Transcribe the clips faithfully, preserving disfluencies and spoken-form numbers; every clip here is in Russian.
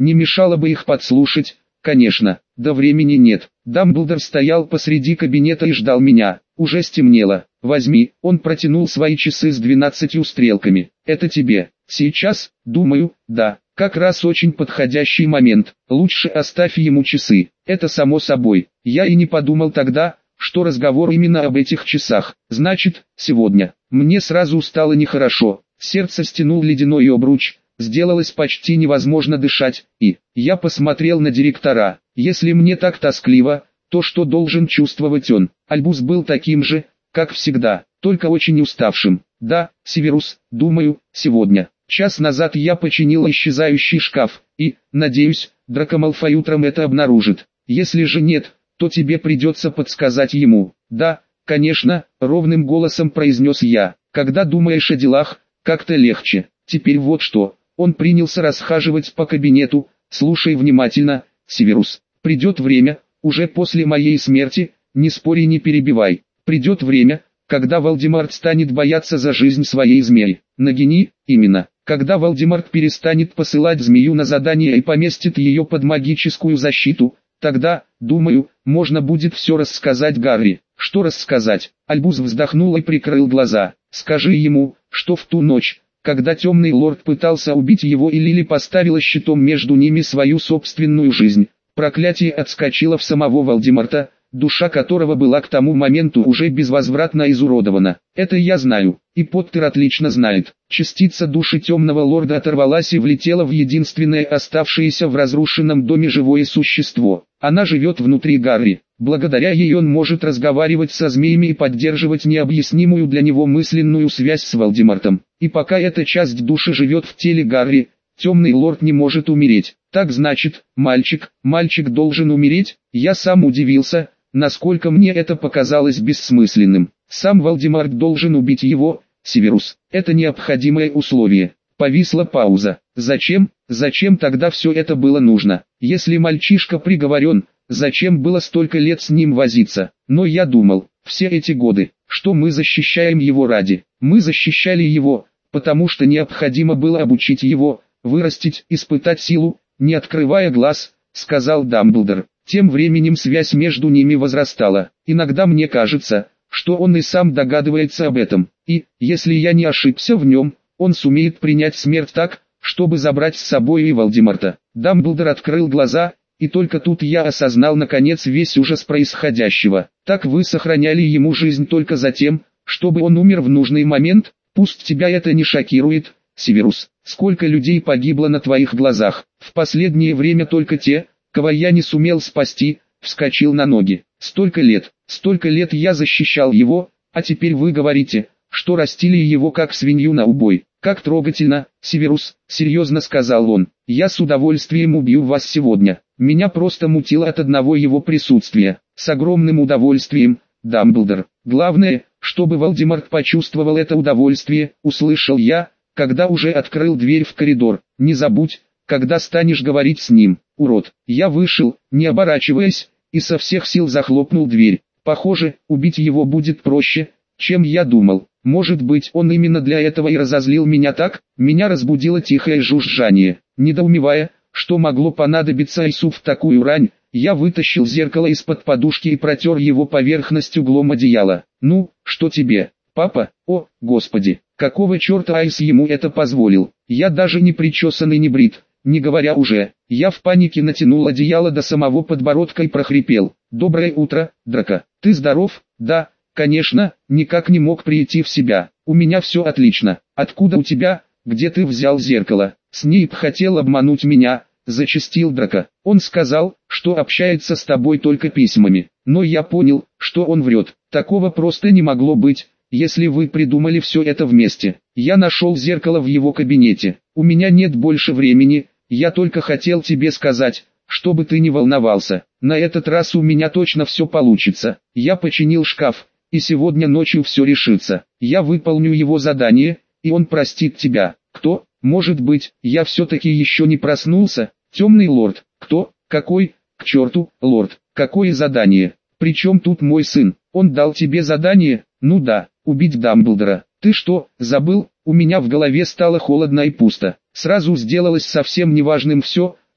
Не мешало бы их подслушать, конечно, да времени нет. Дамблдор стоял посреди кабинета и ждал меня. Уже стемнело. Возьми, он протянул свои часы с двенадцатью стрелками. Это тебе. Сейчас, думаю, да, как раз очень подходящий момент. Лучше оставь ему часы. Это само собой. Я и не подумал тогда, что разговор именно об этих часах. Значит, сегодня. Мне сразу стало нехорошо. Сердце стянул ледяной обруч. Сделалось почти невозможно дышать, и я посмотрел на директора. Если мне так тоскливо, то что должен чувствовать он? Альбус был таким же, как всегда, только очень уставшим. Да, Северус, думаю, сегодня. Час назад я починил исчезающий шкаф, и, надеюсь, Драко Малфой утром это обнаружит. Если же нет, то тебе придется подсказать ему. Да, конечно, ровным голосом произнес я. Когда думаешь о делах, как-то легче. Теперь вот что. Он принялся расхаживать по кабинету. Слушай внимательно, Северус. Придет время, уже после моей смерти, не спори, не перебивай. Придет время, когда Волдеморт станет бояться за жизнь своей змеи. Нагини, именно. Когда Волдеморт перестанет посылать змею на задание и поместит ее под магическую защиту, тогда, думаю, можно будет все рассказать Гарри. Что рассказать? Альбус вздохнул и прикрыл глаза. Скажи ему, что в ту ночь, когда темный лорд пытался убить его и Лили поставила щитом между ними свою собственную жизнь, проклятие отскочило в самого Волдеморта, душа которого была к тому моменту уже безвозвратно изуродована. Это я знаю, и Поттер отлично знает. Частица души темного лорда оторвалась и влетела в единственное оставшееся в разрушенном доме живое существо. Она живет внутри Гарри. Благодаря ей он может разговаривать со змеями и поддерживать необъяснимую для него мысленную связь с Волдемортом. И пока эта часть души живет в теле Гарри, темный лорд не может умереть. Так значит, мальчик, мальчик должен умереть? Я сам удивился, насколько мне это показалось бессмысленным. Сам Волдеморт должен убить его, Северус. Это необходимое условие. Повисла пауза. Зачем, зачем тогда все это было нужно? Если мальчишка приговорен, зачем было столько лет с ним возиться? Но я думал, все эти годы, что мы защищаем его ради. Мы защищали его, потому что необходимо было обучить его, вырастить, испытать силу, не открывая глаз, сказал Дамблдор. Тем временем связь между ними возрастала. Иногда мне кажется, что он и сам догадывается об этом. И, если я не ошибся в нем, он сумеет принять смерть так, чтобы забрать с собой и Волдеморта. Дамблдор открыл глаза, и только тут я осознал наконец весь ужас происходящего. Так вы сохраняли ему жизнь только за тем, чтобы он умер в нужный момент? Пусть тебя это не шокирует, Северус. Сколько людей погибло на твоих глазах? В последнее время только те, кого я не сумел спасти, вскочил на ноги. Столько лет, столько лет я защищал его, а теперь вы говорите, что растили его как свинью на убой. Как трогательно, Северус, серьезно сказал он. Я с удовольствием убью вас сегодня. Меня просто мутило от одного его присутствия. С огромным удовольствием, Дамблдор. Главное, чтобы Волдеморт почувствовал это удовольствие, услышал я, когда уже открыл дверь в коридор. Не забудь, когда станешь говорить с ним, урод. Я вышел, не оборачиваясь, и со всех сил захлопнул дверь. Похоже, убить его будет проще, чем я думал. Может быть, он именно для этого и разозлил меня так? Меня разбудило тихое жужжание. Недоумевая, что могло понадобиться Айсу в такую рань, я вытащил зеркало из-под подушки и протер его поверхность углом одеяла. «Ну, что тебе, папа? О, господи, какого черта Айс ему это позволил? Я даже не причесан и не брит, не говоря уже». Я в панике натянул одеяло до самого подбородка и прохрипел. «Доброе утро, Драко. Ты здоров?» «Да, конечно, никак не мог прийти в себя. У меня все отлично. Откуда у тебя? Где ты взял зеркало?» «Снейп хотел обмануть меня», — зачастил Драко. «Он сказал, что общается с тобой только письмами. Но я понял, что он врет. Такого просто не могло быть, если вы придумали все это вместе. Я нашел зеркало в его кабинете. У меня нет больше времени, я только хотел тебе сказать, чтобы ты не волновался. На этот раз у меня точно все получится. Я починил шкаф, и сегодня ночью все решится. Я выполню его задание, и он простит тебя». «Кто? Может быть, я все-таки еще не проснулся? Темный лорд. Кто? Какой? К черту, лорд. Какое задание? Причем тут мой сын? Он дал тебе задание? Ну да, убить Дамблдора. Ты что, забыл?» У меня в голове стало холодно и пусто. Сразу сделалось совсем неважным все,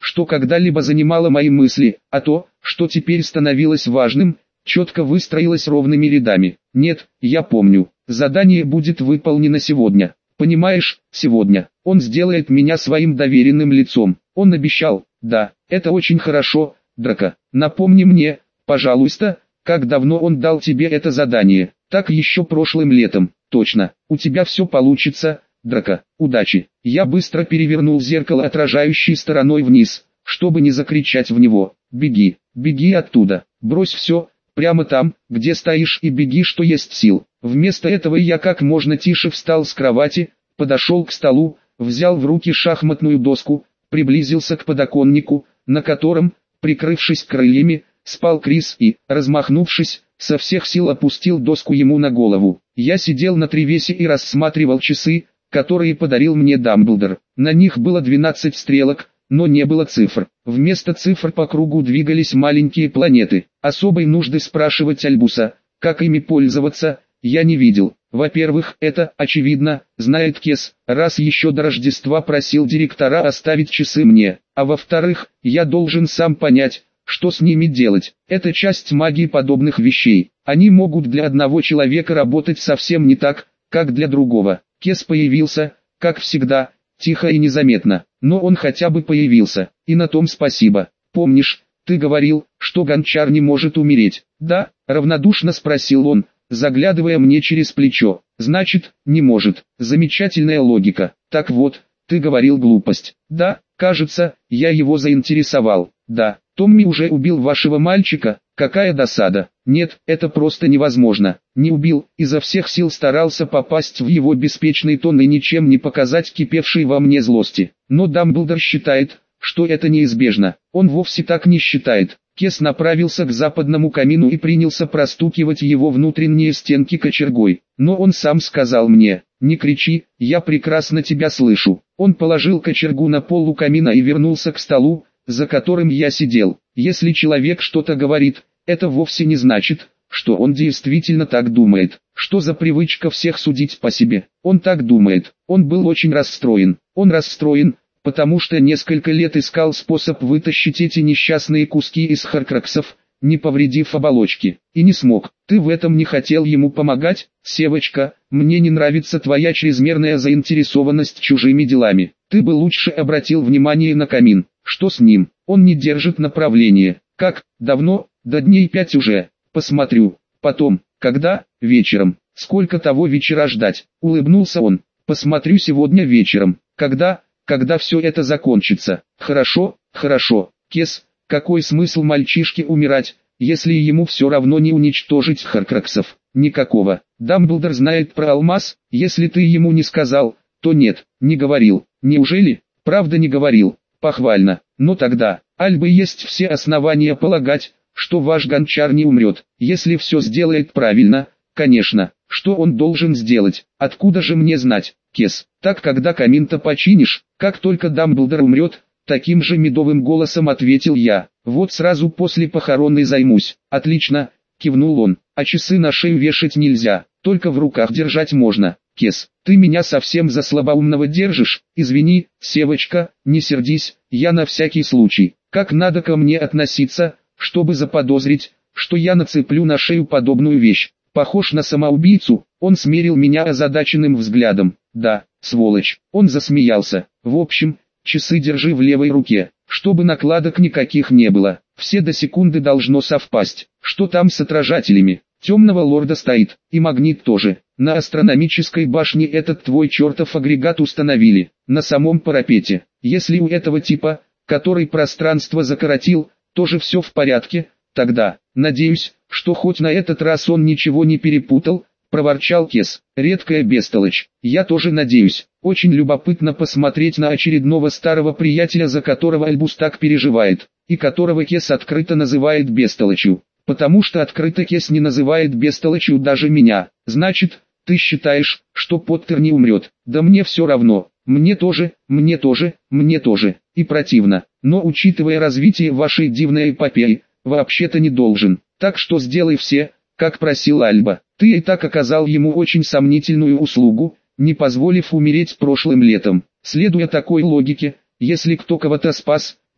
что когда-либо занимало мои мысли, а то, что теперь становилось важным, четко выстроилось ровными рядами. Нет, я помню, задание будет выполнено сегодня. Понимаешь, сегодня. Он сделает меня своим доверенным лицом. Он обещал. Да, это очень хорошо, Драко. Напомни мне, пожалуйста, как давно он дал тебе это задание. Так еще прошлым летом. Точно. У тебя все получится, Драко. Удачи. Я быстро перевернул зеркало отражающей стороной вниз, чтобы не закричать в него. Беги, беги оттуда. Брось все, прямо там, где стоишь, и беги, что есть сил. Вместо этого я как можно тише встал с кровати, подошел к столу, взял в руки шахматную доску, приблизился к подоконнику, на котором, прикрывшись крыльями, спал Крис и, размахнувшись, со всех сил опустил доску ему на голову. Я сидел на тревесе и рассматривал часы, которые подарил мне Дамблдор. На них было двенадцать стрелок, но не было цифр. Вместо цифр по кругу двигались маленькие планеты. Особой нужды спрашивать Альбуса, как ими пользоваться, я не видел. Во-первых, это, очевидно, знает Кес, раз еще до Рождества просил директора оставить часы мне. А во-вторых, я должен сам понять, что с ними делать. Это часть магии подобных вещей. Они могут для одного человека работать совсем не так, как для другого. Кес появился, как всегда, тихо и незаметно. Но он хотя бы появился, и на том спасибо. Помнишь, ты говорил, что гончар не может умереть? Да, равнодушно спросил он, заглядывая мне через плечо. Значит, не может. Замечательная логика. Так вот, ты говорил глупость. Да, кажется, я его заинтересовал. Да, Томми уже убил вашего мальчика. Какая досада. Нет, это просто невозможно. Не убил, изо всех сил старался попасть в его беспечный тон и ничем не показать кипевшей во мне злости. Но Дамблдор считает, что это неизбежно. Он вовсе так не считает. Кес направился к западному камину и принялся простукивать его внутренние стенки кочергой. Но он сам сказал мне: «Не кричи, я прекрасно тебя слышу». Он положил кочергу на пол у камина и вернулся к столу, за которым я сидел. Если человек что-то говорит, это вовсе не значит, что он действительно так думает. Что за привычка всех судить по себе? Он так думает. Он был очень расстроен. Он расстроен, потому что несколько лет искал способ вытащить эти несчастные куски из хоркроксов, не повредив оболочки, и не смог. Ты в этом не хотел ему помогать, Севочка? Мне не нравится твоя чрезмерная заинтересованность чужими делами. Ты бы лучше обратил внимание на камин. Что с ним? Он не держит направления. Как? Давно? До дней пять уже. Посмотрю. Потом. Когда? Вечером. Сколько того вечера ждать? Улыбнулся он. Посмотрю сегодня вечером. Когда? Когда все это закончится. Хорошо, хорошо. Кес, какой смысл мальчишке умирать, если ему все равно не уничтожить хоркроксов? Никакого. Дамблдор знает про алмаз. Если ты ему не сказал, то нет, не говорил. Неужели? Правда не говорил. Похвально. Но тогда, Альбы есть все основания полагать, что ваш гончар не умрет, если все сделает правильно, конечно. Что он должен сделать? Откуда же мне знать, Кес? Так когда камин-то починишь, как только Дамблдор умрет, таким же медовым голосом ответил я. Вот сразу после похорон и займусь. Отлично, кивнул он. А часы на шею вешать нельзя, только в руках держать можно. Кес, ты меня совсем за слабоумного держишь? Извини, Севочка, не сердись, я на всякий случай. Как надо ко мне относиться, чтобы заподозрить, что я нацеплю на шею подобную вещь? Похож на самоубийцу? Он смерил меня озадаченным взглядом. Да, сволочь. Он засмеялся. В общем, часы держи в левой руке, чтобы накладок никаких не было. Все до секунды должно совпасть. Что там с отражателями? Темного лорда стоит, и магнит тоже. На астрономической башне этот твой чертов агрегат установили, на самом парапете. Если у этого типа, который пространство закоротил, тоже все в порядке, тогда, надеюсь, что хоть на этот раз он ничего не перепутал, проворчал Кес. Редкая бестолочь. Я тоже надеюсь. Очень любопытно посмотреть на очередного старого приятеля, за которого Альбус так переживает, и которого Кес открыто называет бестолочью. Потому что открыто Кес не называет бестолочью даже меня. Значит, ты считаешь, что Поттер не умрет? Да мне все равно. Мне тоже, мне тоже, мне тоже. И противно. Но учитывая развитие вашей дивной эпопеи, вообще-то не должен. Так что сделай все, как просил Альба. Ты и так оказал ему очень сомнительную услугу, не позволив умереть прошлым летом. Следуя такой логике, если кто кого-то спас,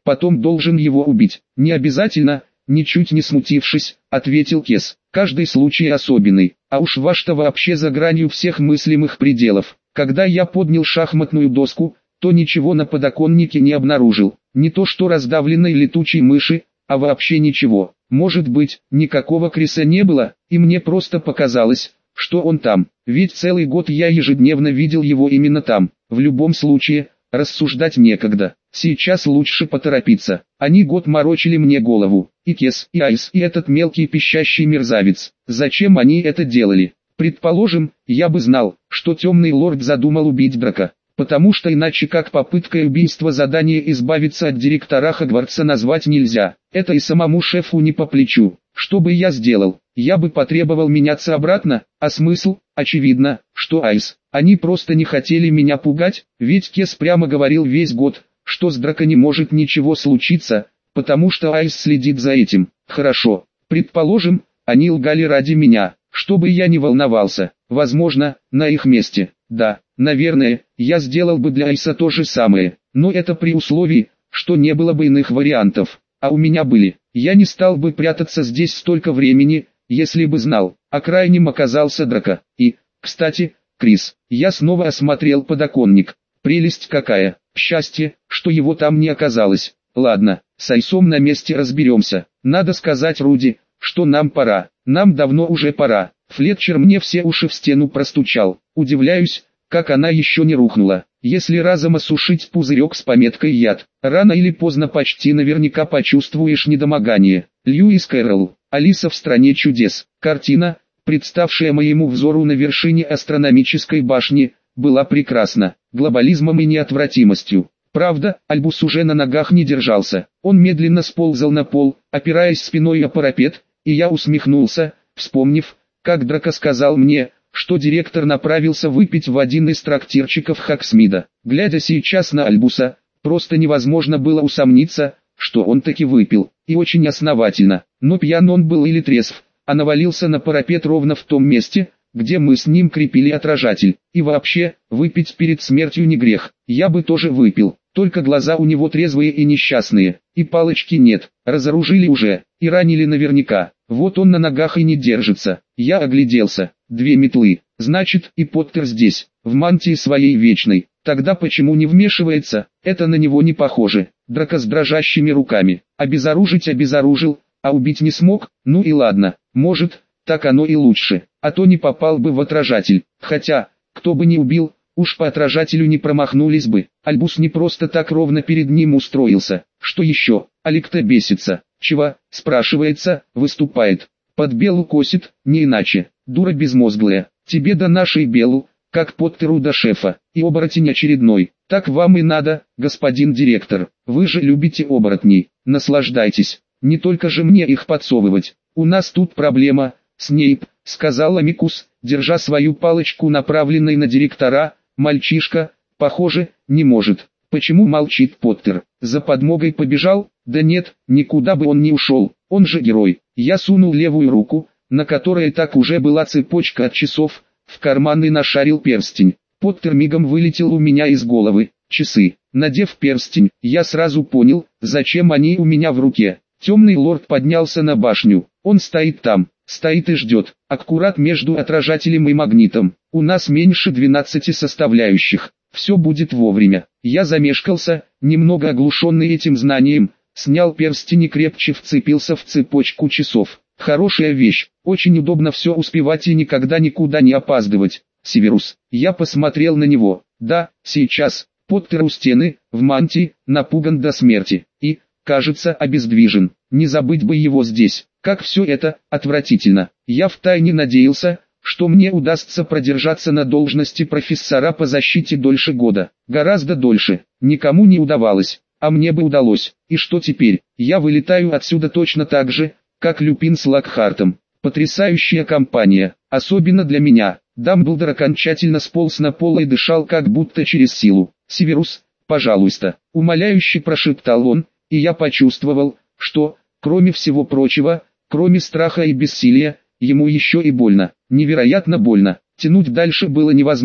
потом должен его убить. Не обязательно, ничуть не смутившись, ответил Кес. Каждый случай особенный, а уж ваш-то вообще за гранью всех мыслимых пределов. Когда я поднял шахматную доску, то ничего на подоконнике не обнаружил. Не то что раздавленной летучей мыши, а вообще ничего. Может быть, никакого Криса не было, и мне просто показалось, что он там. Ведь целый год я ежедневно видел его именно там. В любом случае, рассуждать некогда. Сейчас лучше поторопиться. Они год морочили мне голову. И Кес, и Айс, и этот мелкий пищащий мерзавец. Зачем они это делали? Предположим, я бы знал, что темный лорд задумал убить Драка. Потому что иначе как попыткой убийства задание избавиться от директора Хогвартса назвать нельзя. Это и самому шефу не по плечу. Что бы я сделал? Я бы потребовал меняться обратно, а смысл? Очевидно, что Айс. Они просто не хотели меня пугать, ведь Кес прямо говорил весь год, что с Драко не может ничего случиться, потому что Айс следит за этим. Хорошо, предположим, они лгали ради меня, чтобы я не волновался. Возможно, на их месте, да, наверное, я сделал бы для Айса то же самое, но это при условии, что не было бы иных вариантов, а у меня были. Я не стал бы прятаться здесь столько времени, если бы знал, а крайним оказался Драко. И, кстати, Крис, я снова осмотрел подоконник. Прелесть какая, счастье, что его там не оказалось. Ладно, с Айсом на месте разберемся. Надо сказать Руди, что нам пора. Нам давно уже пора. Флетчер мне все уши в стену простучал. Удивляюсь, как она еще не рухнула. Если разом осушить пузырек с пометкой «яд», рано или поздно почти наверняка почувствуешь недомогание. Льюис Кэрролл, «Алиса в стране чудес». Картина, представшая моему взору на вершине астрономической башни, была прекрасна, глобализмом и неотвратимостью. Правда, Альбус уже на ногах не держался. Он медленно сползал на пол, опираясь спиной о парапет, и я усмехнулся, вспомнив, как Драко сказал мне, что директор направился выпить в один из трактирчиков Хоксмида. Глядя сейчас на Альбуса, просто невозможно было усомниться, что он таки выпил, и очень основательно. Но пьян он был или трезв, а навалился на парапет ровно в том месте, где мы с ним крепили отражатель. И вообще, выпить перед смертью не грех. Я бы тоже выпил, только глаза у него трезвые и несчастные, и палочки нет, разоружили уже, и ранили наверняка. Вот он на ногах и не держится. Я огляделся. Две метлы. Значит, и Поттер здесь, в мантии своей вечной. Тогда почему не вмешивается? Это на него не похоже. Драко с дрожащими руками. Обезоружить обезоружил, а убить не смог? Ну и ладно. Может, так оно и лучше. А то не попал бы в отражатель. Хотя, кто бы не убил, уж по отражателю не промахнулись бы. Альбус не просто так ровно перед ним устроился. Что еще? Алик-то бесится. Чего, спрашивается, выступает. Под Белу косит, не иначе. Дура безмозглая. Тебе до нашей Белу, как Поттеру до шефа. И оборотень очередной. Так вам и надо, господин директор. Вы же любите оборотней. Наслаждайтесь. Не только же мне их подсовывать. У нас тут проблема, Снейп, сказал Амикус, держа свою палочку направленной на директора. Мальчишка, похоже, не может. Почему молчит Поттер? За подмогой побежал? Да нет, никуда бы он не ушел. Он же герой. Я сунул левую руку, на которой так уже была цепочка от часов, в карман и нашарил перстень. Поттер мигом вылетел у меня из головы. Часы. Надев перстень, я сразу понял, зачем они у меня в руке. Темный лорд поднялся на башню. Он стоит там, стоит и ждет, аккурат между отражателем и магнитом. У нас меньше двенадцати составляющих. Все будет вовремя. Я замешкался, немного оглушенный этим знанием, снял перстень и крепче вцепился в цепочку часов. Хорошая вещь, очень удобно все успевать и никогда никуда не опаздывать. Северус, я посмотрел на него. Да, сейчас. Поттер у стены, в мантии, напуган до смерти. И, кажется, обездвижен. Не забыть бы его здесь. Как все это, отвратительно. Я втайне надеялся, что мне удастся продержаться на должности профессора по защите дольше года. Гораздо дольше. Никому не удавалось. А мне бы удалось. И что теперь? Я вылетаю отсюда точно так же, как Люпин с Локхартом. Потрясающая компания. Особенно для меня. Дамблдор окончательно сполз на пол и дышал как будто через силу. «Северус, пожалуйста», — умоляюще прошептал он, и я почувствовал, что, кроме всего прочего, кроме страха и бессилия, ему еще и больно, невероятно больно. Тянуть дальше было невозможно.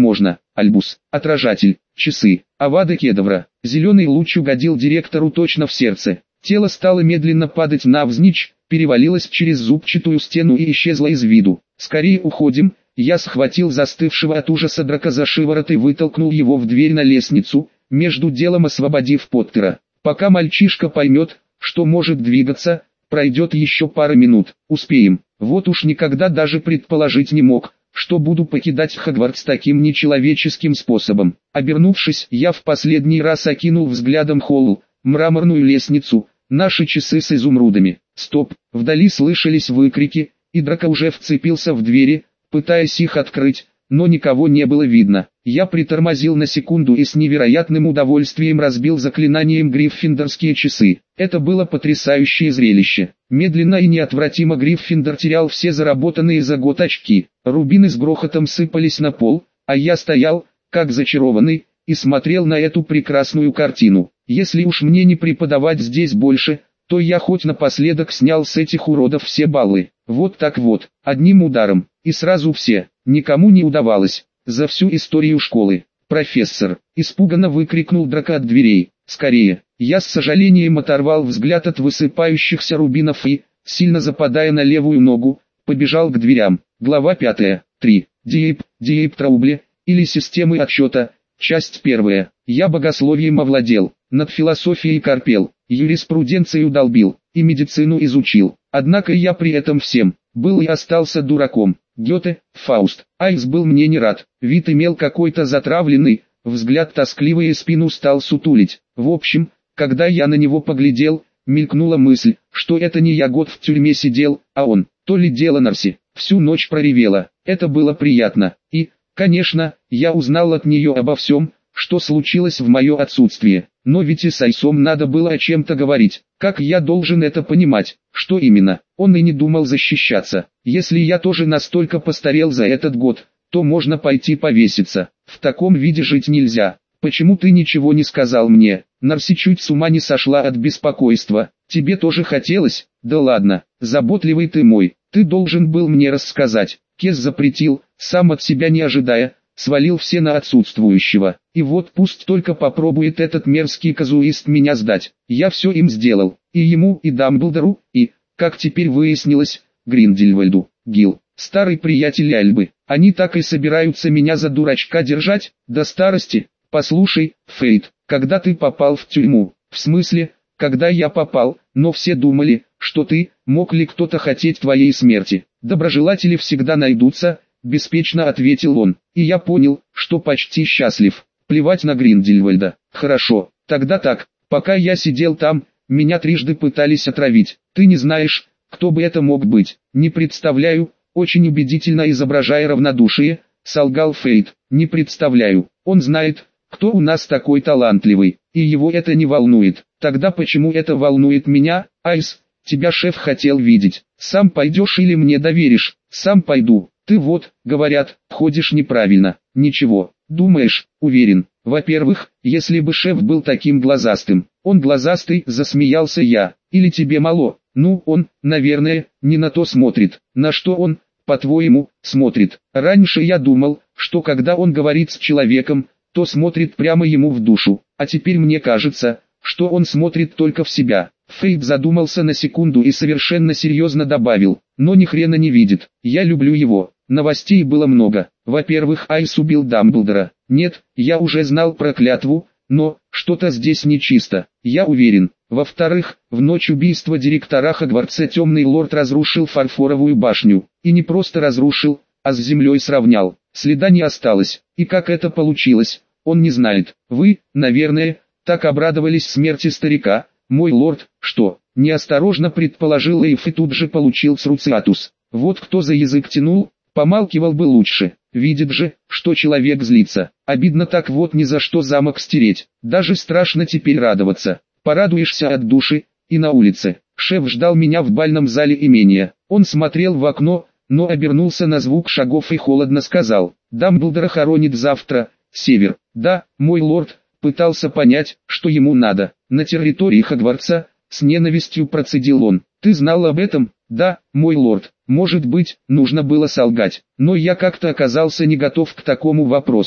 Альбус, отражатель, часы, Авада Кедавра. Зеленый луч угодил директору точно в сердце. Тело стало медленно падать навзничь, перевалилось через зубчатую стену и исчезло из виду. «Скорее уходим!» Я схватил застывшего от ужаса драка за шиворот и вытолкнул его в дверь на лестницу, между делом освободив Поттера. Пока мальчишка поймет, что может двигаться, пройдет еще пара минут. Успеем. Вот уж никогда даже предположить не мог, что буду покидать Хогвартс таким нечеловеческим способом. Обернувшись, я в последний раз окинул взглядом холл, мраморную лестницу, наши часы с изумрудами. Стоп, вдали слышались выкрики, и Драко уже вцепился в двери, пытаясь их открыть, но никого не было видно. Я притормозил на секунду и с невероятным удовольствием разбил заклинанием гриффиндорские часы. Это было потрясающее зрелище. Медленно и неотвратимо Гриффиндор терял все заработанные за год очки. Рубины с грохотом сыпались на пол, а я стоял, как зачарованный, и смотрел на эту прекрасную картину. Если уж мне не преподавать здесь больше, то я хоть напоследок снял с этих уродов все баллы. Вот так вот, одним ударом, и сразу все. Никому не удавалось. За всю историю школы. «Профессор!» – испуганно выкрикнул Драко от дверей. «Скорее!» Я с сожалением оторвал взгляд от высыпающихся рубинов и, сильно западая на левую ногу, побежал к дверям. Глава пятая. три. Диэйп, Диэйп Траубле, или системы отсчета. Часть первая. Я богословием овладел, над философией корпел, юриспруденцию долбил, и медицину изучил. Однако я при этом всем был и остался дураком. Гёте, Фауст. Айкс был мне не рад, вид имел какой-то затравленный, взгляд тоскливый и спину стал сутулить. В общем, когда я на него поглядел, мелькнула мысль, что это не я год в тюрьме сидел, а он. То ли дело Нарси, всю ночь проревела. Это было приятно, и, конечно, я узнал от нее обо всем, что случилось в мое отсутствие. Но ведь и с Айсом надо было о чем-то говорить. Как я должен это понимать? Что именно? Он и не думал защищаться. Если я тоже настолько постарел за этот год, то можно пойти повеситься. В таком виде жить нельзя. Почему ты ничего не сказал мне? Нарси чуть с ума не сошла от беспокойства. Тебе тоже хотелось? Да ладно, заботливый ты мой. Ты должен был мне рассказать. Кес запретил, сам от себя не ожидая, свалил все на отсутствующего. И вот пусть только попробует этот мерзкий казуист меня сдать. Я все им сделал. И ему, и Дамблдору, и, как теперь выяснилось, Гриндельвальду. Гил, старый приятель Альбы. Они так и собираются меня за дурачка держать, до старости. Послушай, Фейт, когда ты попал в тюрьму? В смысле, когда я попал, но все думали, что ты, мог ли кто-то хотеть твоей смерти. Доброжелатели всегда найдутся, беспечно ответил он. И я понял, что почти счастлив. Плевать на Гриндельвальда. Хорошо, тогда так, пока я сидел там, меня трижды пытались отравить. Ты не знаешь, кто бы это мог быть? Не представляю, очень убедительно изображая равнодушие, солгал Фейт. Не представляю, он знает, кто у нас такой талантливый, и его это не волнует. Тогда почему это волнует меня? Айс, тебя шеф хотел видеть. Сам пойдешь или мне доверишь? Сам пойду. Ты вот, говорят, ходишь неправильно. Ничего, думаешь, уверен. Во-первых, если бы шеф был таким глазастым, он глазастый, засмеялся я. Или тебе мало? Ну, он, наверное, не на то смотрит. На что он, по-твоему, смотрит? Раньше я думал, что когда он говорит с человеком, то смотрит прямо ему в душу. А теперь мне кажется, что он смотрит только в себя. Фейт задумался на секунду и совершенно серьезно добавил, но ни хрена не видит. Я люблю его. Новостей было много. Во-первых, Айс убил Дамблдора. Нет, я уже знал про клятву, но что-то здесь нечисто. Я уверен. Во-вторых, в ночь убийства директора Хогвартса Темный Лорд разрушил фарфоровую башню. И не просто разрушил, а с землей сравнял. Следа не осталось. И как это получилось, он не знает. Вы, наверное, так обрадовались смерти старика, мой лорд, что, неосторожно предположил Эйф и тут же получил Сруциатус. Вот кто за язык тянул, помалкивал бы лучше. Видит же, что человек злится. Обидно так вот ни за что замок стереть. Даже страшно теперь радоваться. Порадуешься от души, и на улице. Шеф ждал меня в бальном зале имения. Он смотрел в окно, но обернулся на звук шагов и холодно сказал: «Дамблдора хоронит завтра, Север». «Да, мой лорд», пытался понять, что ему надо. «На территории Хогвартса», с ненавистью процедил он. «Ты знал об этом?» «Да, мой лорд». Может быть, нужно было солгать, но я как-то оказался не готов к такому вопросу.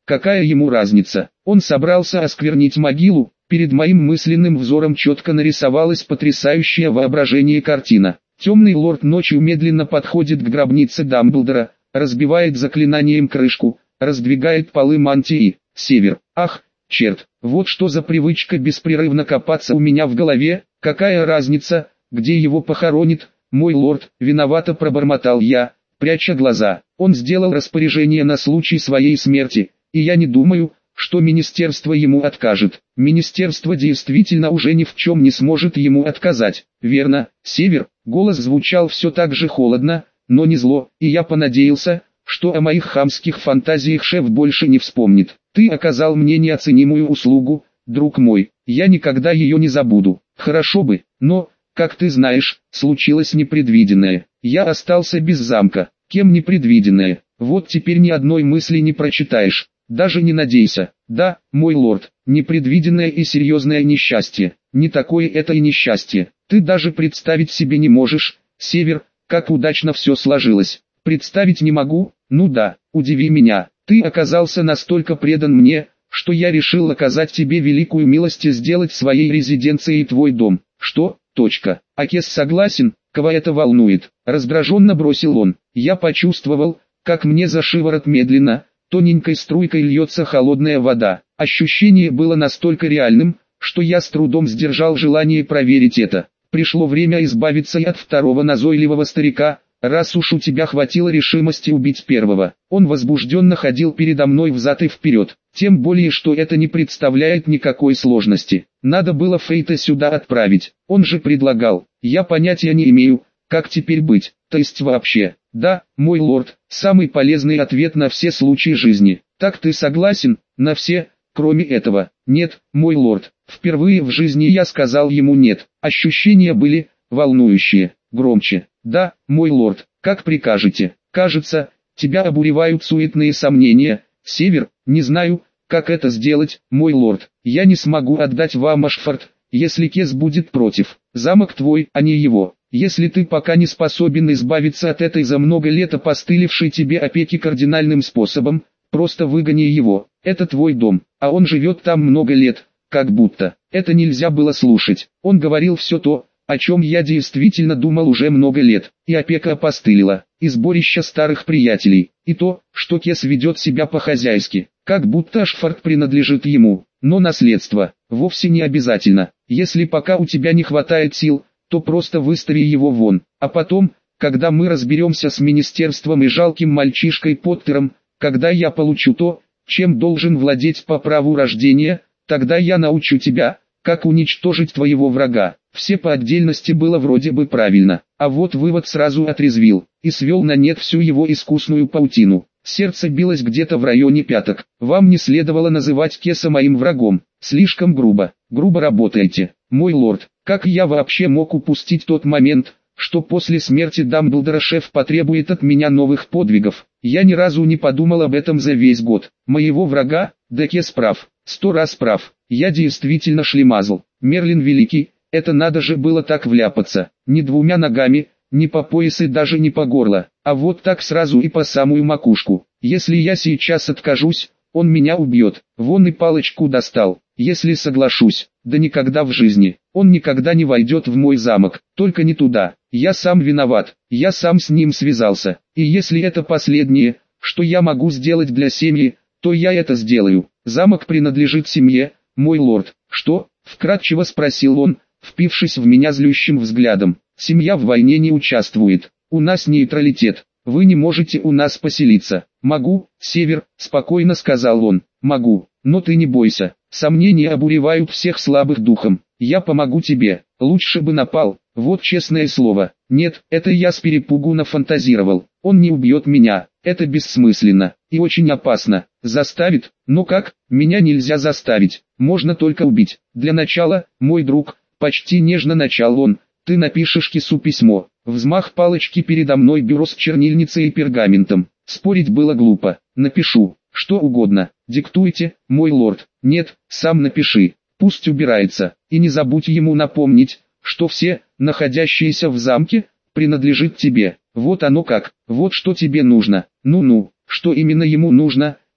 какая ему разница? Он собрался осквернить могилу. Перед моим мысленным взором четко нарисовалась потрясающая воображение картина. Темный лорд ночью медленно подходит к гробнице Дамблдора, разбивает заклинанием крышку, раздвигает полы мантии. Север. Ах, черт, вот что за привычка беспрерывно копаться у меня в голове. Какая разница, где его похоронит, мой лорд, виновато пробормотал я, пряча глаза. Он сделал распоряжение на случай своей смерти, и я не думаю, что министерство ему откажет. Министерство действительно уже ни в чем не сможет ему отказать. Верно, Север? Голос звучал все так же холодно, но не зло, и я понадеялся, что о моих хамских фантазиях шеф больше не вспомнит. Ты оказал мне неоценимую услугу, друг мой, я никогда ее не забуду. Хорошо бы, но, как ты знаешь, случилось непредвиденное. Я остался без замка. Кем непредвиденное? Вот теперь ни одной мысли не прочитаешь. Даже не надейся. Да, мой лорд, непредвиденное и серьезное несчастье. Не такое это и несчастье. Ты даже представить себе не можешь, Север, как удачно все сложилось. Представить не могу? Ну да, удиви меня. Ты оказался настолько предан мне, что я решил оказать тебе великую милость и сделать своей резиденцией твой дом. Что? Точка. Акес согласен, кого это волнует? Раздраженно бросил он. Я почувствовал, как мне за шиворот медленно, тоненькой струйкой льется холодная вода. Ощущение было настолько реальным, что я с трудом сдержал желание проверить это. Пришло время избавиться и от второго назойливого старика, раз уж у тебя хватило решимости убить первого. Он возбужденно ходил передо мной взад и вперед, тем более что это не представляет никакой сложности. Надо было Фейта сюда отправить, он же предлагал. Я понятия не имею, как теперь быть, то есть вообще. Да, мой лорд, самый полезный ответ на все случаи жизни. Так ты согласен? На все, кроме этого. Нет, мой лорд. Впервые в жизни я сказал ему нет. Ощущения были волнующие, громче. Да, мой лорд, как прикажете. Кажется, тебя обуревают суетные сомнения. Север, не знаю, как это сделать, мой лорд. Я не смогу отдать вам Ашфорд, если Кес будет против. Замок твой, а не его. Если ты пока не способен избавиться от этой за много лет опостылевшей тебе опеки кардинальным способом, просто выгони его. Это твой дом, а он живет там много лет, как будто. Это нельзя было слушать. Он говорил все то, о чем я действительно думал уже много лет. И опека опостылила, и сборище старых приятелей, и то, что Кес ведет себя по-хозяйски, как будто Ашфорд принадлежит ему. Но наследство вовсе не обязательно. Если пока у тебя не хватает сил, то просто выстави его вон. А потом, когда мы разберемся с министерством и жалким мальчишкой Поттером, когда я получу то, чем должен владеть по праву рождения, тогда я научу тебя, как уничтожить твоего врага. Все по отдельности было вроде бы правильно, а вот вывод сразу отрезвил, и свел на нет всю его искусную паутину. Сердце билось где-то в районе пяток. Вам не следовало называть Кеса моим врагом. Слишком грубо. Грубо работаете, мой лорд. Как я вообще мог упустить тот момент, что после смерти Дамблдора шеф потребует от меня новых подвигов? Я ни разу не подумал об этом за весь год. Моего врага? Да Кес прав. Сто раз прав. Я действительно шлемазл. Мерлин Великий, это надо же было так вляпаться. Ни двумя ногами, ни по пояс и даже не по горло, а вот так сразу и по самую макушку. Если я сейчас откажусь, он меня убьет. Вон и палочку достал. Если соглашусь, да никогда в жизни. Он никогда не войдет в мой замок, только не туда. Я сам виноват, я сам с ним связался. И если это последнее, что я могу сделать для семьи, то я это сделаю. Замок принадлежит семье, мой лорд. Что? Вкратчиво спросил он, впившись в меня злющим взглядом. Семья в войне не участвует. У нас нейтралитет. Вы не можете у нас поселиться. Могу, Север, спокойно сказал он. Могу, но ты не бойся. Сомнения обуревают всех слабых духом. Я помогу тебе. Лучше бы напал. Вот честное слово. Нет, это я с перепугу нафантазировал. Он не убьет меня. Это бессмысленно и очень опасно. Заставит? Но как? Меня нельзя заставить. Можно только убить. Для начала, мой друг, почти нежно начал он, ты напишешь Кесу письмо. Взмах палочки передо мной, бюро с чернильницей и пергаментом. Спорить было глупо. Напишу. Что угодно. Диктуйте, мой лорд. Нет, сам напиши. Пусть убирается. И не забудь ему напомнить, что все, находящиеся в замке, принадлежит тебе. Вот оно как. Вот что тебе нужно. Ну-ну, что именно ему нужно,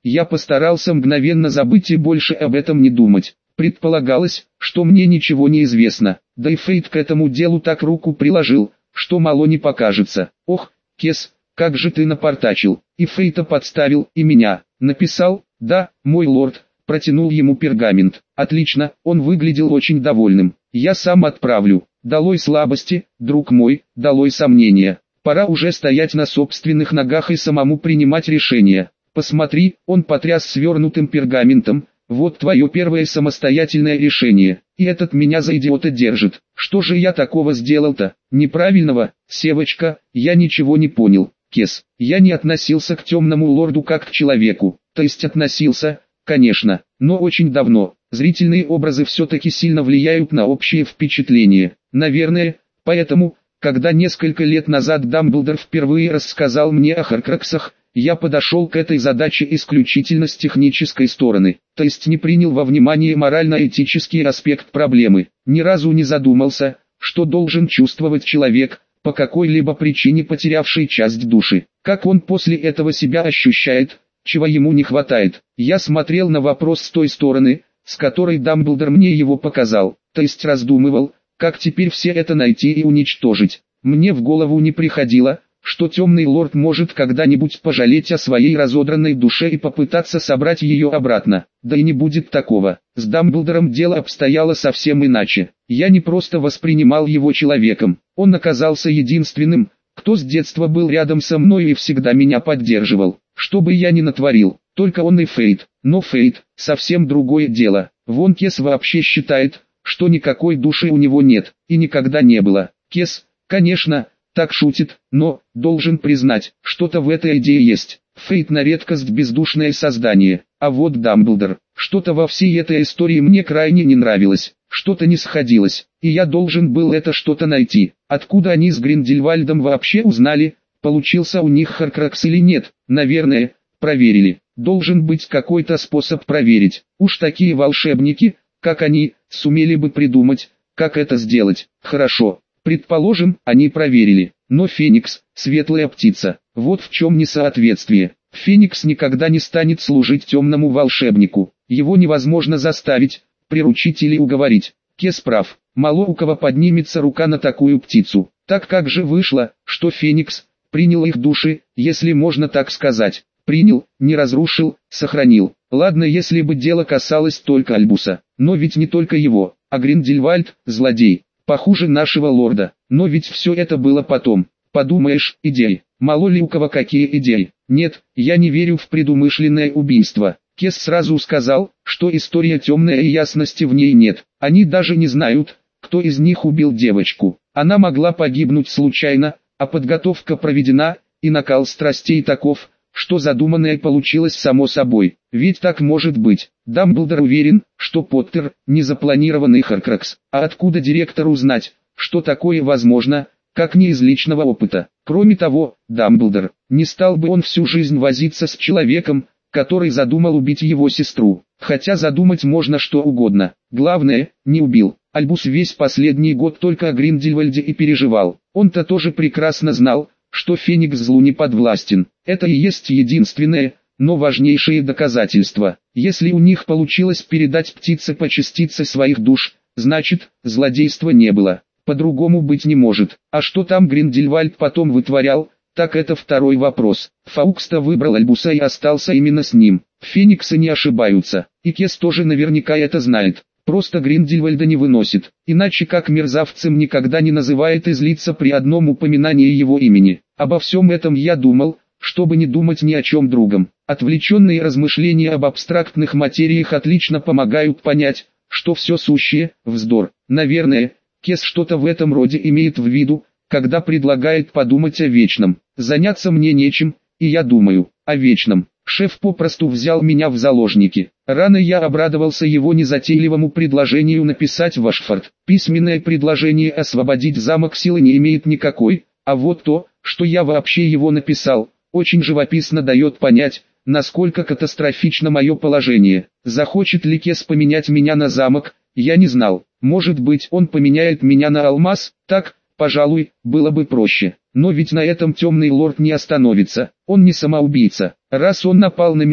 Я постарался мгновенно забыть и больше об этом не думать. Предполагалось, что мне ничего не известно, да и Фейт к этому делу так руку приложил, что мало не покажется. Ох, Кес, как же ты напортачил, и Фейта подставил, и меня. Написал? Да, мой лорд. Протянул ему пергамент. Отлично, он выглядел очень довольным. Я сам отправлю. Долой слабости, друг мой, долой сомнения. Пора уже стоять на собственных ногах и самому принимать решения. Посмотри, он потряс свернутым пергаментом. Вот твое первое самостоятельное решение. И этот меня за идиота держит. Что же я такого сделал-то? Неправильного, Севочка, я ничего не понял. Кес, я не относился к темному лорду как к человеку. То есть относился, конечно, но очень давно. Зрительные образы все-таки сильно влияют на общее впечатление. Наверное, поэтому, когда несколько лет назад Дамблдор впервые рассказал мне о Хоркроксах, я подошел к этой задаче исключительно с технической стороны, то есть не принял во внимание морально-этический аспект проблемы, ни разу не задумался, что должен чувствовать человек, по какой-либо причине потерявший часть души, как он после этого себя ощущает, чего ему не хватает. Я смотрел на вопрос с той стороны, с которой Дамблдор мне его показал, то есть раздумывал, как теперь все это найти и уничтожить. Мне в голову не приходило, что темный лорд может когда-нибудь пожалеть о своей разодранной душе и попытаться собрать ее обратно. Да и не будет такого. С Дамблдором дело обстояло совсем иначе. Я не просто воспринимал его человеком, он оказался единственным, кто с детства был рядом со мной и всегда меня поддерживал. Что бы я ни натворил, только он и Фейт. Но Фейт — совсем другое дело. Вон Кес вообще считает, что никакой души у него нет, и никогда не было. Кес, конечно, так шутит, но, должен признать, что-то в этой идее есть. Фейт на редкость бездушное создание, а вот Дамблдор, что-то во всей этой истории мне крайне не нравилось, что-то не сходилось, и я должен был это что-то найти. Откуда они с Гриндельвальдом вообще узнали, получился у них Хоркрокс или нет? Наверное, проверили. Должен быть какой-то способ проверить. Уж такие волшебники, как они, сумели бы придумать, как это сделать. Хорошо. Предположим, они проверили, но Феникс – светлая птица, вот в чем несоответствие. Феникс никогда не станет служить темному волшебнику, его невозможно заставить, приручить или уговорить. Кес прав, мало у кого поднимется рука на такую птицу. Так как же вышло, что Феникс принял их души, если можно так сказать, принял, не разрушил, сохранил. Ладно, если бы дело касалось только Альбуса, но ведь не только его, а Гриндельвальд – злодей. Похуже нашего лорда, но ведь все это было потом. Подумаешь, идеи. Мало ли у кого какие идеи. Нет, я не верю в предумышленное убийство. Кес сразу сказал, что история темная и ясности в ней нет. Они даже не знают, кто из них убил девочку. Она могла погибнуть случайно, а подготовка проведена, и накал страстей таков, что задуманное получилось само собой. Ведь так может быть. Дамблдор уверен, что Поттер – не запланированный Хоркрокс. А откуда директору знать, что такое возможно, как не из личного опыта? Кроме того, Дамблдор, не стал бы он всю жизнь возиться с человеком, который задумал убить его сестру. Хотя задумать можно что угодно. Главное, не убил. Альбус весь последний год только о Гриндельвальде и переживал. Он-то тоже прекрасно знал, что Феникс злу не подвластен. Это и есть единственное, но важнейшее доказательство. Если у них получилось передать птице по частице своих душ, значит, злодейства не было. По-другому быть не может. А что там Гриндельвальд потом вытворял, так это второй вопрос. Фаукс-то выбрал Альбуса и остался именно с ним. Фениксы не ошибаются, и Кес тоже наверняка это знает. Просто Гриндельвальда не выносит, иначе как мерзавцем никогда не называет и злится при одном упоминании его имени. Обо всем этом я думал, чтобы не думать ни о чем другом. Отвлеченные размышления об абстрактных материях отлично помогают понять, что все сущее – вздор. Наверное, Кес что-то в этом роде имеет в виду, когда предлагает подумать о вечном. Заняться мне нечем, и я думаю о вечном. Шеф попросту взял меня в заложники. Рано я обрадовался его незатейливому предложению написать в Ашфорд. Письменное предложение освободить замок силы не имеет никакой, а вот то, что я вообще его написал, очень живописно дает понять, насколько катастрофично мое положение. Захочет ли Кес поменять меня на замок, я не знал. Может быть, он поменяет меня на алмаз, так, пожалуй, было бы проще. Но ведь на этом темный лорд не остановится, он не самоубийца. Раз он напал на меня,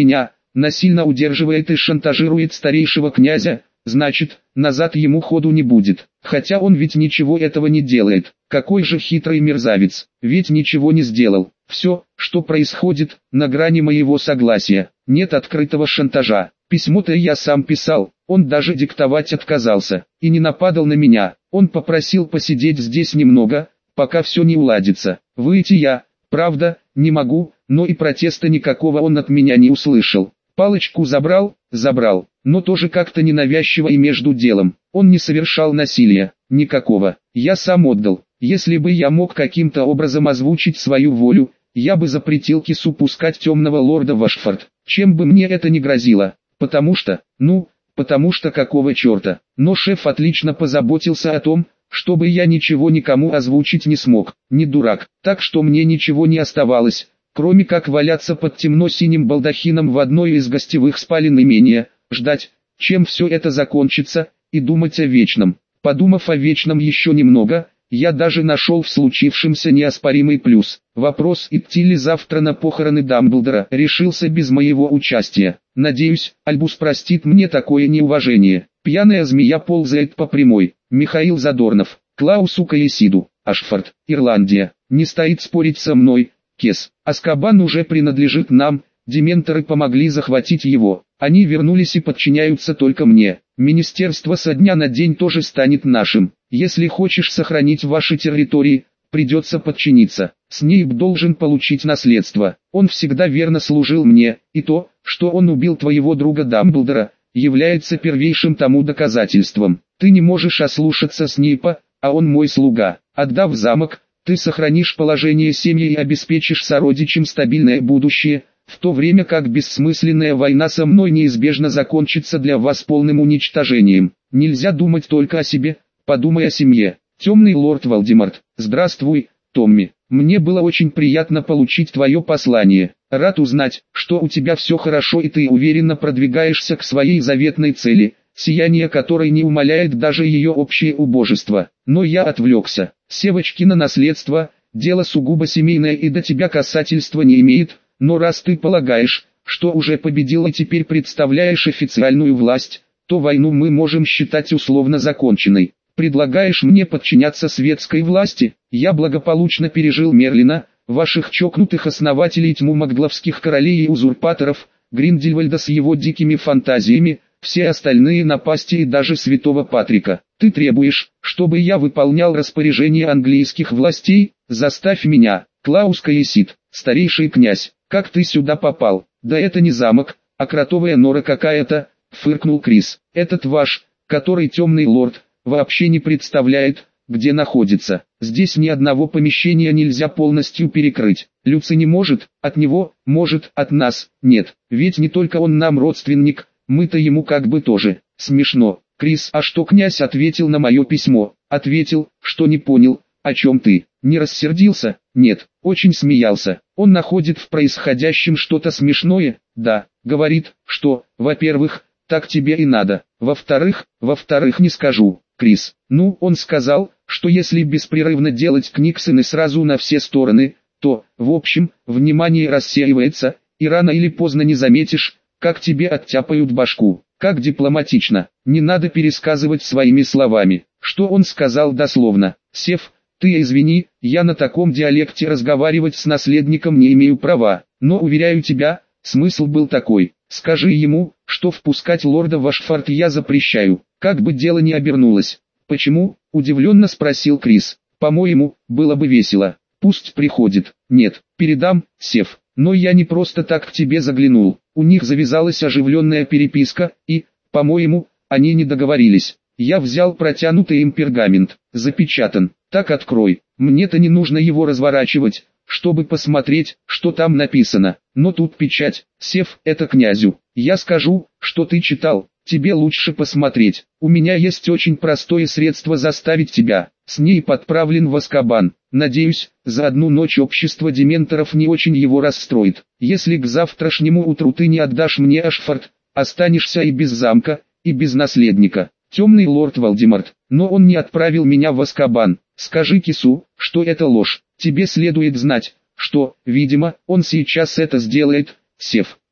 насильно удерживает и шантажирует старейшего князя, значит, назад ему ходу не будет. Хотя он ведь ничего этого не делает. Какой же хитрый мерзавец, ведь ничего не сделал. Все, что происходит, на грани моего согласия. Нет открытого шантажа. Письмо-то я сам писал, он даже диктовать отказался. И не нападал на меня. Он попросил посидеть здесь немного, пока все не уладится. Выйти я, правда, не могу, но и протеста никакого он от меня не услышал. Палочку забрал, забрал, но тоже как-то ненавязчиво и между делом. Он не совершал насилия, никакого. Я сам отдал. Если бы я мог каким-то образом озвучить свою волю, я бы запретил кису пускать темного лорда в Ашфорд. Чем бы мне это ни грозило. Потому что, ну, потому что какого черта. Но шеф отлично позаботился о том, чтобы я ничего никому озвучить не смог. Не дурак. Так что мне ничего не оставалось, кроме как валяться под темно-синим балдахином в одной из гостевых спален имения, ждать, чем все это закончится, и думать о вечном. Подумав о вечном еще немного, я даже нашел в случившемся неоспоримый плюс. Вопрос, идти ли завтра на похороны Дамблдора, решился без моего участия. Надеюсь, Альбус простит мне такое неуважение. Пьяная змея ползает по прямой. Михаил Задорнов, Клаусу Каесиду, Ашфорд, Ирландия. Не стоит спорить со мной, Кес. Азкабан уже принадлежит нам, дементоры помогли захватить его. Они вернулись и подчиняются только мне. Министерство со дня на день тоже станет нашим. Если хочешь сохранить ваши территории, придется подчиниться. Снейп должен получить наследство. Он всегда верно служил мне, и то, что он убил твоего друга Дамблдора, является первейшим тому доказательством. Ты не можешь ослушаться Снейпа, а он мой слуга. Отдав замок, ты сохранишь положение семьи и обеспечишь сородичам стабильное будущее, в то время как бессмысленная война со мной неизбежно закончится для вас полным уничтожением. Нельзя думать только о себе, подумай о семье. Темный лорд Волдеморт, здравствуй, Томми. Мне было очень приятно получить твое послание. Рад узнать, что у тебя все хорошо и ты уверенно продвигаешься к своей заветной цели, сияние которой не умаляет даже ее общее убожество. Но я отвлекся. Севочкино наследство, дело сугубо семейное и до тебя касательства не имеет, но раз ты полагаешь, что уже победил и теперь представляешь официальную власть, то войну мы можем считать условно законченной. Предлагаешь мне подчиняться светской власти? Я благополучно пережил Мерлина, ваших чокнутых основателей тьму магдловских королей и узурпаторов, Гриндельвальда с его дикими фантазиями, все остальные напасти и даже святого Патрика. Ты требуешь, чтобы я выполнял распоряжения английских властей? Заставь меня, Клаус Каесид, старейший князь. Как ты сюда попал? Да это не замок, а кротовая нора какая-то, фыркнул Крис. Этот ваш, который темный лорд, вообще не представляет, где находится. Здесь ни одного помещения нельзя полностью перекрыть. Люци не может, от него, может, от нас, нет. Ведь не только он нам родственник, мы-то ему как бы тоже. Смешно. Крис, а что князь ответил на мое письмо? Ответил, что не понял, о чем ты. Не рассердился? Нет, очень смеялся. Он находит в происходящем что-то смешное? Да. Говорит, что, во-первых, так тебе и надо. Во-вторых, во-вторых не скажу. Крис, ну, он сказал, что если беспрерывно делать книгсены сразу на все стороны, то, в общем, внимание рассеивается, и рано или поздно не заметишь, как тебе оттяпают башку. Как дипломатично, не надо пересказывать своими словами. Что он сказал дословно? Сев, ты извини, я на таком диалекте разговаривать с наследником не имею права, но уверяю тебя, смысл был такой. Скажи ему, что впускать лорда в Ашфорд я запрещаю, как бы дело ни обернулось. Почему? Удивленно спросил Крис. По-моему, было бы весело. Пусть приходит. Нет, передам, Сев. Но я не просто так к тебе заглянул. У них завязалась оживленная переписка, и, по-моему, они не договорились. Я взял протянутый им пергамент. Запечатан. Так открой. Мне-то не нужно его разворачивать, чтобы посмотреть, что там написано. Но тут печать. Сев, это князю. Я скажу, что ты читал. Тебе лучше посмотреть. У меня есть очень простое средство заставить тебя. С ней подправлен в Азкабан. Надеюсь, за одну ночь общество дементоров не очень его расстроит. Если к завтрашнему утру ты не отдашь мне Ашфорд, останешься и без замка, и без наследника. Темный лорд Волдеморт, но он не отправил меня в Азкабан. Скажи Кису, что это ложь. Тебе следует знать, что, видимо, он сейчас это сделает, Сев.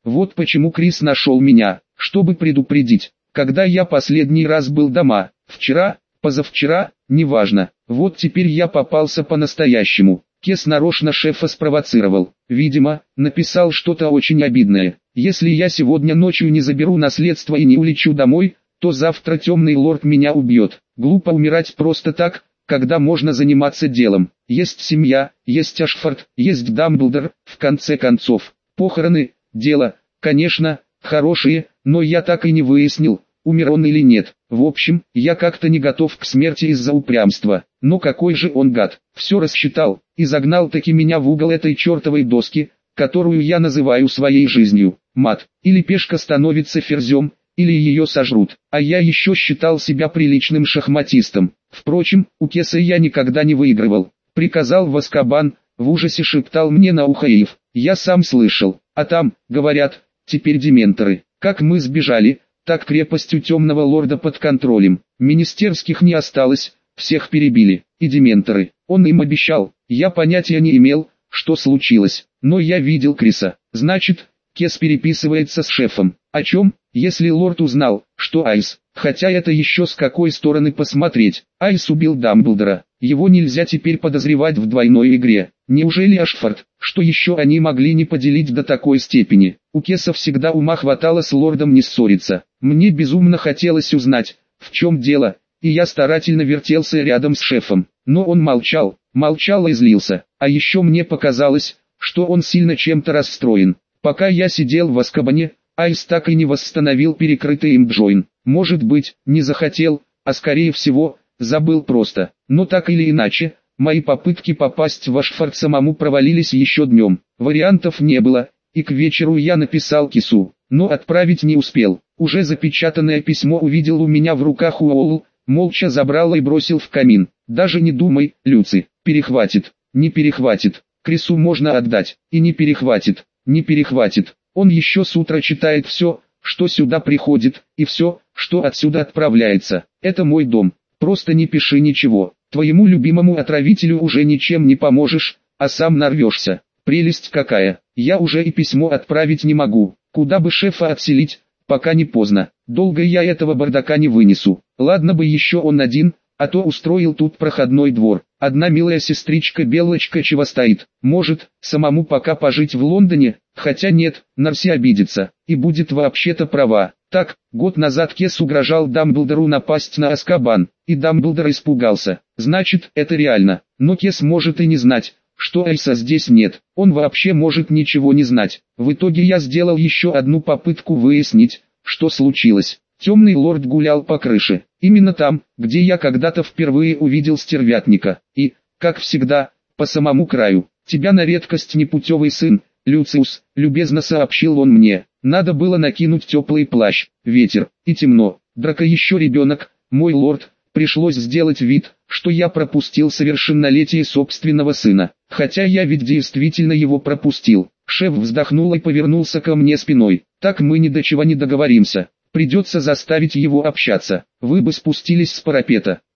Вот почему Крис нашел меня, чтобы предупредить, когда я последний раз был дома, вчера, позавчера, неважно. Вот теперь я попался по-настоящему. Кес нарочно шефа спровоцировал. Видимо, написал что-то очень обидное. Если я сегодня ночью не заберу наследство и не улечу домой, то завтра темный лорд меня убьет. Глупо умирать просто так, когда можно заниматься делом. Есть семья, есть Ашфорд, есть Дамблдор, в конце концов. Похороны, дело, конечно, хорошие, но я так и не выяснил, умер он или нет. В общем, я как-то не готов к смерти из-за упрямства. Но какой же он гад. Все рассчитал, и загнал таки меня в угол этой чертовой доски, которую я называю своей жизнью. Мат, или пешка становится ферзем, или ее сожрут. А я еще считал себя приличным шахматистом. Впрочем, у Кеса я никогда не выигрывал. Приказал в Азкабан, в ужасе шептал мне на ухо Ив. Я сам слышал, а там, говорят, теперь дементоры. Как мы сбежали, так крепость у темного лорда под контролем. Министерских не осталось, всех перебили. И дементоры. Он им обещал, я понятия не имел, что случилось. Но я видел Криса. Значит, Кес переписывается с шефом. О чем, если лорд узнал, что Айс, хотя это еще с какой стороны посмотреть. Айс убил Дамблдора. Его нельзя теперь подозревать в двойной игре. Неужели Ашфорд, что еще они могли не поделить до такой степени? У Кеса всегда ума хватало с лордом не ссориться. Мне безумно хотелось узнать, в чем дело, и я старательно вертелся рядом с шефом. Но он молчал, молчал и злился. А еще мне показалось, что он сильно чем-то расстроен. Пока я сидел в Азкабане, Айс так и не восстановил перекрытый им Джойн. Может быть, не захотел, а скорее всего, забыл просто. Но так или иначе, мои попытки попасть в Ашфорд самому провалились еще днем. Вариантов не было, и к вечеру я написал Кесу, но отправить не успел. Уже запечатанное письмо увидел у меня в руках Уолл, молча забрал и бросил в камин. Даже не думай, Люци, перехватит, не перехватит. Крису можно отдать, и не перехватит, не перехватит. Он еще с утра читает все, что сюда приходит, и все, что отсюда отправляется. Это мой дом, просто не пиши ничего. Твоему любимому отравителю уже ничем не поможешь, а сам нарвешься. Прелесть какая, я уже и письмо отправить не могу. Куда бы шефа отселить, пока не поздно. Долго я этого бардака не вынесу. Ладно бы еще он один, а то устроил тут проходной двор. Одна милая сестричка Белочка чего стоит. Может, самому пока пожить в Лондоне, хотя нет, Нарси обидится, и будет вообще-то права. Так, год назад Кес угрожал Дамблдору напасть на Азкабан, и Дамблдор испугался. Значит, это реально. Но Кес может и не знать, что Айса здесь нет. Он вообще может ничего не знать. В итоге я сделал еще одну попытку выяснить, что случилось. Темный лорд гулял по крыше, именно там, где я когда-то впервые увидел стервятника, и, как всегда, по самому краю. Тебя на редкость непутевый сын, Люциус, любезно сообщил он мне. Надо было накинуть теплый плащ, ветер, и темно. Драко еще ребенок, мой лорд, пришлось сделать вид, что я пропустил совершеннолетие собственного сына. Хотя я ведь действительно его пропустил. Шеф вздохнул и повернулся ко мне спиной. Так мы ни до чего не договоримся. Придется заставить его общаться. Вы бы спустились с парапета.